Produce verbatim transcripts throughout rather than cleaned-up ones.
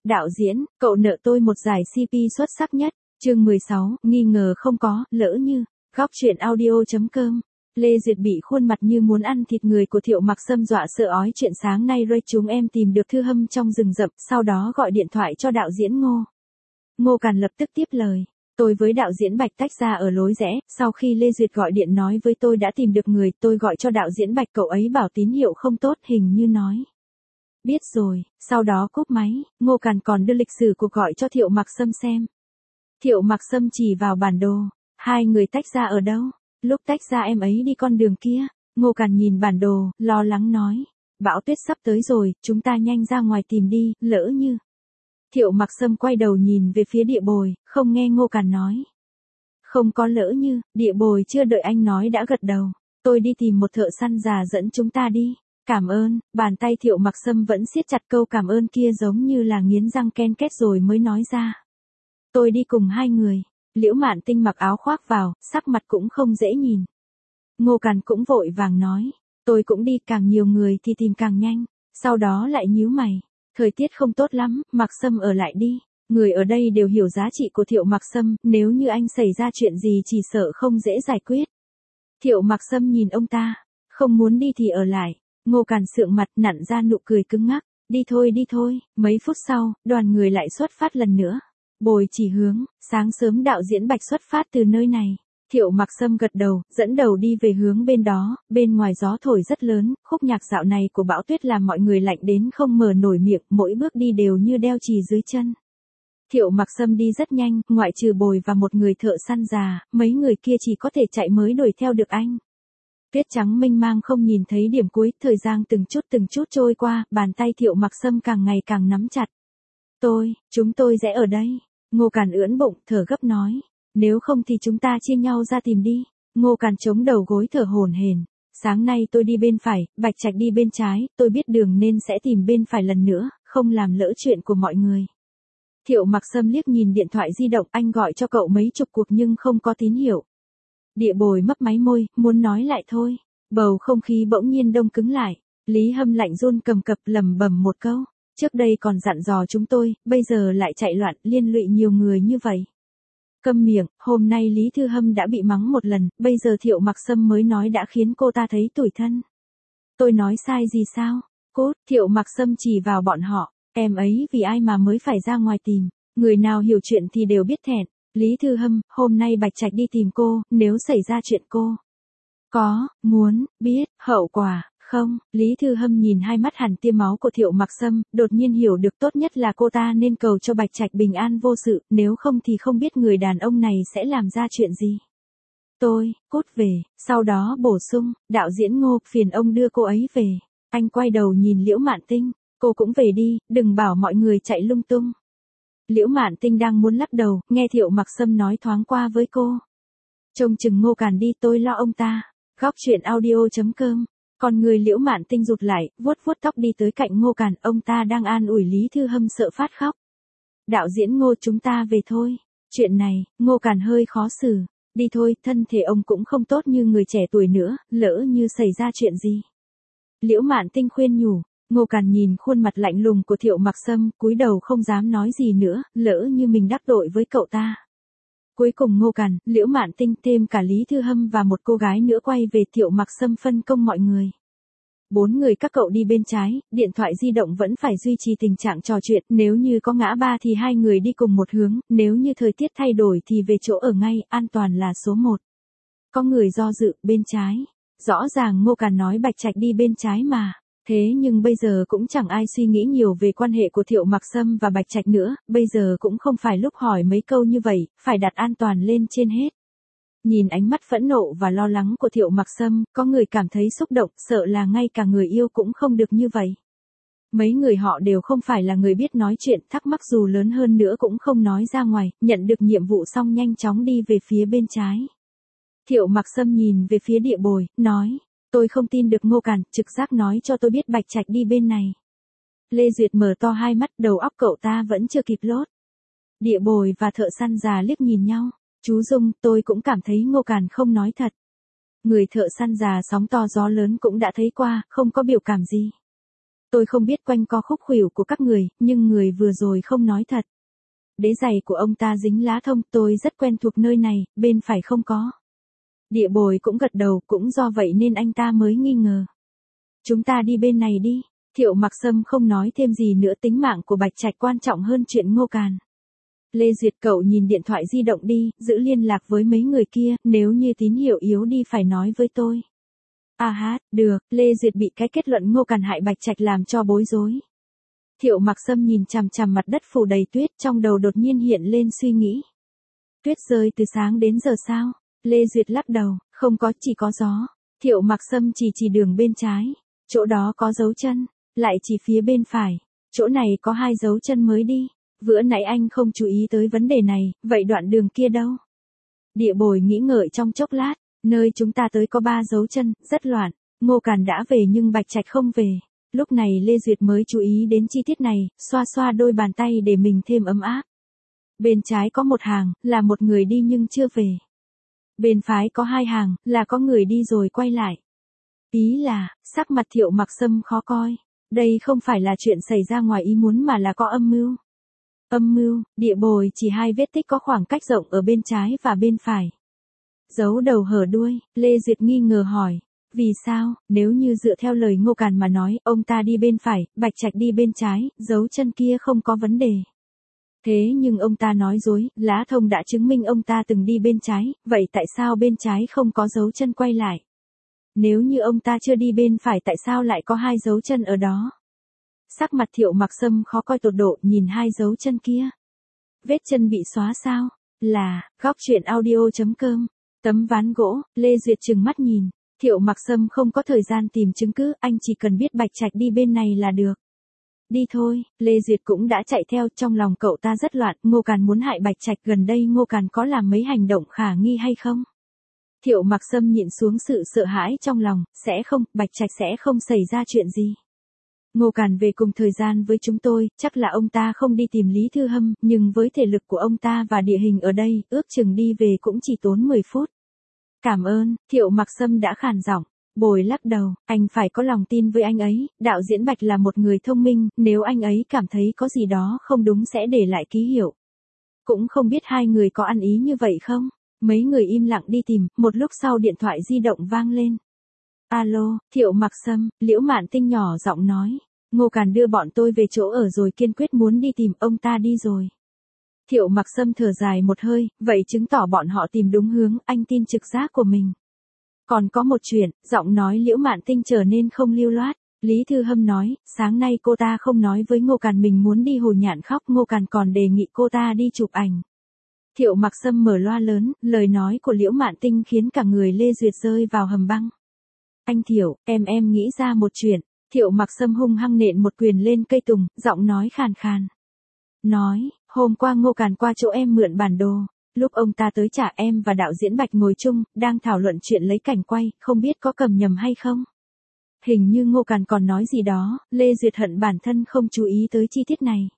Đạo diễn, cậu nợ tôi một giải xê pê xuất sắc nhất. Chương mười sáu, nghi ngờ không có, lỡ như. Góc truyện audio chấm com. Lê Duyệt bị khuôn mặt như muốn ăn thịt người của Thiệu Mặc Sâm dọa sợ ói. Chuyện sáng nay Ray chúng em tìm được Thư Hâm trong rừng rậm, sau đó gọi điện thoại cho đạo diễn Ngô. Ngô Càn lập tức tiếp lời. Tôi với đạo diễn Bạch tách ra ở lối rẽ, sau khi Lê Duyệt gọi điện nói với tôi đã tìm được người, tôi gọi cho đạo diễn Bạch, cậu ấy bảo tín hiệu không tốt, hình như nói. Biết rồi, sau đó cúp máy, Ngô Càn còn đưa lịch sử cuộc gọi cho Thiệu Mặc Sâm xem. Thiệu Mặc Sâm chỉ vào bản đồ, hai người tách ra ở đâu? Lúc tách ra em ấy đi con đường kia. Ngô Càn nhìn bản đồ, lo lắng nói. Bão tuyết sắp tới rồi, chúng ta nhanh ra ngoài tìm đi, lỡ như. Thiệu Mặc Sâm quay đầu nhìn về phía Địa Bồi, không nghe Ngô Càn nói. Không có lỡ như, Địa Bồi chưa đợi anh nói đã gật đầu. Tôi đi tìm một thợ săn già dẫn chúng ta đi. Cảm ơn. Bàn tay Thiệu Mặc Sâm vẫn siết chặt câu cảm ơn kia giống như là nghiến răng ken két rồi mới nói ra. Tôi đi cùng hai người. Liễu Mạn Tinh mặc áo khoác vào, sắc mặt cũng không dễ nhìn. Ngô Càn cũng vội vàng nói. Tôi cũng đi, càng nhiều người thì tìm càng nhanh. Sau đó lại nhíu mày. Thời tiết không tốt lắm, Mặc Sâm ở lại đi. Người ở đây đều hiểu giá trị của Thiệu Mặc Sâm, nếu như anh xảy ra chuyện gì chỉ sợ không dễ giải quyết. Thiệu Mặc Sâm nhìn ông ta. Không muốn đi thì ở lại. Ngô Càn sượng mặt nặn ra nụ cười cứng ngắc. Đi thôi đi thôi. Mấy phút sau, đoàn người lại xuất phát lần nữa. Bồi chỉ hướng, sáng sớm đạo diễn Bạch xuất phát từ nơi này. Thiệu Mặc Sâm gật đầu, dẫn đầu đi về hướng bên đó, bên ngoài gió thổi rất lớn, khúc nhạc dạo này của bão tuyết làm mọi người lạnh đến không mở nổi miệng, mỗi bước đi đều như đeo chì dưới chân. Thiệu Mặc Sâm đi rất nhanh, ngoại trừ Bồi và một người thợ săn già, mấy người kia chỉ có thể chạy mới đuổi theo được anh. Tuyết trắng mênh mang không nhìn thấy điểm cuối, thời gian từng chút từng chút trôi qua, bàn tay Thiệu Mặc Sâm càng ngày càng nắm chặt. Tôi, chúng tôi sẽ ở đây. Ngô Càn ưỡn bụng, thở gấp nói. Nếu không thì chúng ta chia nhau ra tìm đi. Ngô Càn chống đầu gối thở hổn hển. Sáng nay tôi đi bên phải, Bạch Trạch đi bên trái, tôi biết đường nên sẽ tìm bên phải lần nữa, không làm lỡ chuyện của mọi người. Thiệu Mặc Sâm liếc nhìn điện thoại di động, anh gọi cho cậu mấy chục cuộc nhưng không có tín hiệu. Địa Bồi mấp máy môi, muốn nói lại thôi. Bầu không khí bỗng nhiên đông cứng lại. Lý Hâm lạnh run cầm cập lẩm bẩm một câu. Trước đây còn dặn dò chúng tôi, bây giờ lại chạy loạn, liên lụy nhiều người như vậy. Câm miệng, hôm nay Lý Thư Hâm đã bị mắng một lần, bây giờ Thiệu Mặc Sâm mới nói đã khiến cô ta thấy tủi thân. Tôi nói sai gì sao? Cốt, Thiệu Mặc Sâm chỉ vào bọn họ, em ấy vì ai mà mới phải ra ngoài tìm, người nào hiểu chuyện thì đều biết thẹn. Lý Thư Hâm, hôm nay Bạch Trạch đi tìm cô, nếu xảy ra chuyện cô có muốn biết hậu quả không? Lý Thư Hâm nhìn hai mắt hẳn tia máu của Thiệu Mặc Sâm, đột nhiên hiểu được tốt nhất là cô ta nên cầu cho Bạch Trạch bình an vô sự, nếu không thì không biết người đàn ông này sẽ làm ra chuyện gì. Tôi, cút về, sau đó bổ sung, đạo diễn Ngô, phiền ông đưa cô ấy về. Anh quay đầu nhìn Liễu Mạn Tinh, cô cũng về đi, đừng bảo mọi người chạy lung tung. Liễu Mạn Tinh đang muốn lắc đầu, nghe Thiệu Mặc Sâm nói thoáng qua với cô. Trông chừng Ngô Càn đi, tôi lo ông ta. Góc truyện audio chấm com. Còn người Liễu Mạn Tinh rụt lại, vuốt vuốt tóc đi tới cạnh Ngô Càn, ông ta đang an ủi Lý Thư Hâm sợ phát khóc. Đạo diễn Ngô, chúng ta về thôi. Chuyện này, Ngô Càn hơi khó xử. Đi thôi, thân thể ông cũng không tốt như người trẻ tuổi nữa, lỡ như xảy ra chuyện gì. Liễu Mạn Tinh khuyên nhủ. Ngô Càn nhìn khuôn mặt lạnh lùng của Thiệu Mặc Sâm, cúi đầu không dám nói gì nữa, lỡ như mình đắc tội với cậu ta. Cuối cùng Ngô Càn, Liễu Mạn Tinh thêm cả Lý Thư Hâm và một cô gái nữa quay về, Thiệu Mặc Sâm phân công mọi người. Bốn người các cậu đi bên trái, điện thoại di động vẫn phải duy trì tình trạng trò chuyện, nếu như có ngã ba thì hai người đi cùng một hướng, nếu như thời tiết thay đổi thì về chỗ ở ngay, an toàn là số một. Có người do dự, bên trái. Rõ ràng Ngô Càn nói Bạch Trạch đi bên trái mà. Thế nhưng bây giờ cũng chẳng ai suy nghĩ nhiều về quan hệ của Thiệu Mặc Sâm và Bạch Trạch nữa, bây giờ cũng không phải lúc hỏi mấy câu như vậy, phải đặt an toàn lên trên hết. Nhìn ánh mắt phẫn nộ và lo lắng của Thiệu Mặc Sâm, có người cảm thấy xúc động, sợ là ngay cả người yêu cũng không được như vậy. Mấy người họ đều không phải là người biết nói chuyện, thắc mắc dù lớn hơn nữa cũng không nói ra ngoài, nhận được nhiệm vụ xong nhanh chóng đi về phía bên trái. Thiệu Mặc Sâm nhìn về phía Địa Bồi, nói. Tôi không tin được Ngô Càn, trực giác nói cho tôi biết Bạch Trạch đi bên này. Lê Duyệt mở to hai mắt, đầu óc cậu ta vẫn chưa kịp lốt. Địa Bồi và thợ săn già liếc nhìn nhau. Chú Dung, tôi cũng cảm thấy Ngô Càn không nói thật. Người thợ săn già sóng to gió lớn cũng đã thấy qua, không có biểu cảm gì. Tôi không biết quanh co khúc khuỷu của các người, nhưng người vừa rồi không nói thật. Đế giày của ông ta dính lá thông, tôi rất quen thuộc nơi này, bên phải không có. Địa bồi cũng gật đầu, cũng do vậy nên anh ta mới nghi ngờ. Chúng ta đi bên này đi. Thiệu Mặc Sâm không nói thêm gì nữa, tính mạng của Bạch Trạch quan trọng hơn chuyện Ngô Càn. Lê Duyệt, cậu nhìn điện thoại di động đi, giữ liên lạc với mấy người kia, nếu như tín hiệu yếu đi phải nói với tôi. À hát, được. Lê Duyệt bị cái kết luận Ngô Càn hại Bạch Trạch làm cho bối rối. Thiệu Mặc Sâm nhìn chằm chằm mặt đất phủ đầy tuyết, trong đầu đột nhiên hiện lên suy nghĩ. Tuyết rơi từ sáng đến giờ sao? Lê Duyệt lắc đầu, không có, chỉ có gió. Thiệu Mặc Sâm chỉ chỉ đường bên trái, chỗ đó có dấu chân, lại chỉ phía bên phải, chỗ này có hai dấu chân mới đi. Vừa nãy anh không chú ý tới vấn đề này, vậy đoạn đường kia đâu? Địa bồi nghĩ ngợi trong chốc lát, nơi chúng ta tới có ba dấu chân, rất loạn. Ngô Càn đã về nhưng Bạch Trạch không về. Lúc này Lê Duyệt mới chú ý đến chi tiết này, xoa xoa đôi bàn tay để mình thêm ấm áp. Bên trái có một hàng, là một người đi nhưng chưa về. Bên phải có hai hàng, là có người đi rồi quay lại. Ý là, sắc mặt Thiệu Mặc Sâm khó coi. Đây không phải là chuyện xảy ra ngoài ý muốn mà là có âm mưu. Âm mưu, địa bồi chỉ hai vết tích có khoảng cách rộng ở bên trái và bên phải. Giấu đầu hở đuôi, Lê Duyệt nghi ngờ hỏi. Vì sao, nếu như dựa theo lời Ngô Càn mà nói, ông ta đi bên phải, Bạch Trạch đi bên trái, dấu chân kia không có vấn đề. Thế nhưng ông ta nói dối, lá thông đã chứng minh ông ta từng đi bên trái, vậy tại sao bên trái không có dấu chân quay lại? Nếu như ông ta chưa đi bên phải tại sao lại có hai dấu chân ở đó? Sắc mặt Thiệu Mặc Sâm khó coi tột độ, nhìn hai dấu chân kia. Vết chân bị xóa sao? Là, góc truyện audio chấm com. Tấm ván gỗ, Lê Duyệt trừng mắt nhìn. Thiệu Mặc Sâm không có thời gian tìm chứng cứ, anh chỉ cần biết Bạch Trạch đi bên này là được. Đi thôi, Lê Duyệt cũng đã chạy theo, trong lòng cậu ta rất loạn, Ngô Càn muốn hại Bạch Trạch, gần đây Ngô Càn có làm mấy hành động khả nghi hay không? Thiệu Mặc Sâm nhịn xuống sự sợ hãi trong lòng, sẽ không, Bạch Trạch sẽ không xảy ra chuyện gì. Ngô Càn về cùng thời gian với chúng tôi, chắc là ông ta không đi tìm Lý Thư Hâm, nhưng với thể lực của ông ta và địa hình ở đây, ước chừng đi về cũng chỉ tốn mười phút. Cảm ơn, Thiệu Mặc Sâm đã khàn giọng. Bồi lắc đầu, anh phải có lòng tin với anh ấy, đạo diễn Bạch là một người thông minh, nếu anh ấy cảm thấy có gì đó không đúng sẽ để lại ký hiệu. Cũng không biết hai người có ăn ý như vậy không? Mấy người im lặng đi tìm, một lúc sau điện thoại di động vang lên. Alo, Thiệu Mặc Sâm, Liễu Mạn Tinh nhỏ giọng nói. Ngô Càn đưa bọn tôi về chỗ ở rồi, kiên quyết muốn đi tìm, ông ta đi rồi. Thiệu Mặc Sâm thở dài một hơi, vậy chứng tỏ bọn họ tìm đúng hướng, anh tin trực giác của mình. Còn có một chuyện, giọng nói Liễu Mạn Tinh trở nên không lưu loát. Lý Thư Hâm nói, sáng nay cô ta không nói với Ngô Càn mình muốn đi Hồ Nhạn khóc, Ngô Càn còn đề nghị cô ta đi chụp ảnh. Thiệu Mặc Sâm mở loa lớn, lời nói của Liễu Mạn Tinh khiến cả người Lê Duyệt rơi vào hầm băng. Anh Thiệu, em em nghĩ ra một chuyện. Thiệu Mặc Sâm hung hăng nện một quyền lên cây tùng, giọng nói khàn khàn. Nói, hôm qua Ngô Càn qua chỗ em mượn bản đồ. Lúc ông ta tới trả, em và đạo diễn Bạch ngồi chung, đang thảo luận chuyện lấy cảnh quay, không biết có cầm nhầm hay không. Hình như Ngô Càn còn nói gì đó, Lê Duyệt hận bản thân không chú ý tới chi tiết này.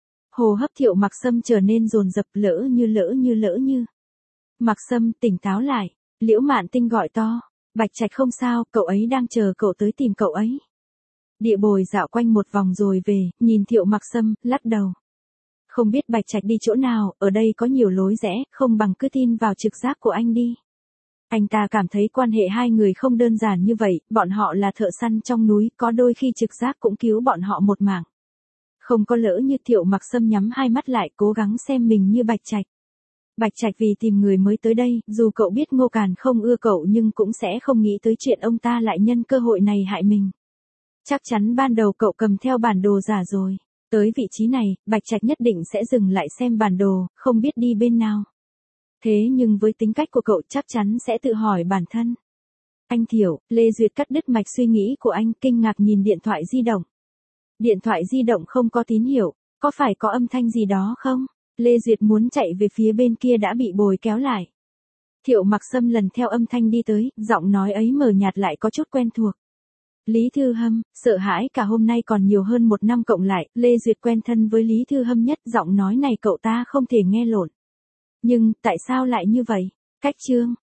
Hô hấp Thiệu Mặc Sâm trở nên dồn dập, lỡ như lỡ như lỡ như. Mặc Sâm, tỉnh táo lại. Liễu Mạn Tinh gọi to. Bạch Trạch không sao, cậu ấy đang chờ cậu tới tìm cậu ấy. Địa bồi dạo quanh một vòng rồi về, nhìn Thiệu Mặc Sâm, lắc đầu. Không biết Bạch Trạch đi chỗ nào, ở đây có nhiều lối rẽ, không bằng cứ tin vào trực giác của anh đi. Anh ta cảm thấy quan hệ hai người không đơn giản như vậy, bọn họ là thợ săn trong núi, có đôi khi trực giác cũng cứu bọn họ một mạng. Không có lỡ như. Thiệu Mặc Sâm nhắm hai mắt lại, cố gắng xem mình như Bạch Trạch. Bạch Trạch vì tìm người mới tới đây, dù cậu biết Ngô Càn không ưa cậu nhưng cũng sẽ không nghĩ tới chuyện ông ta lại nhân cơ hội này hại mình. Chắc chắn ban đầu cậu cầm theo bản đồ giả rồi. Tới vị trí này, Bạch Trạch nhất định sẽ dừng lại xem bản đồ, không biết đi bên nào. Thế nhưng với tính cách của cậu chắc chắn sẽ tự hỏi bản thân. Anh Thiệu, Lê Duyệt cắt đứt mạch suy nghĩ của anh, kinh ngạc nhìn điện thoại di động. Điện thoại di động không có tín hiệu, có phải có âm thanh gì đó không? Lê Duyệt muốn chạy về phía bên kia đã bị bồi kéo lại. Thiệu Mặc Sâm lần theo âm thanh đi tới, giọng nói ấy mờ nhạt lại có chút quen thuộc. Lý Thư Hâm, sợ hãi cả hôm nay còn nhiều hơn một năm cộng lại, Lê Duyệt quen thân với Lý Thư Hâm nhất, giọng nói này cậu ta không thể nghe lộn. Nhưng, tại sao lại như vậy? Cách chương,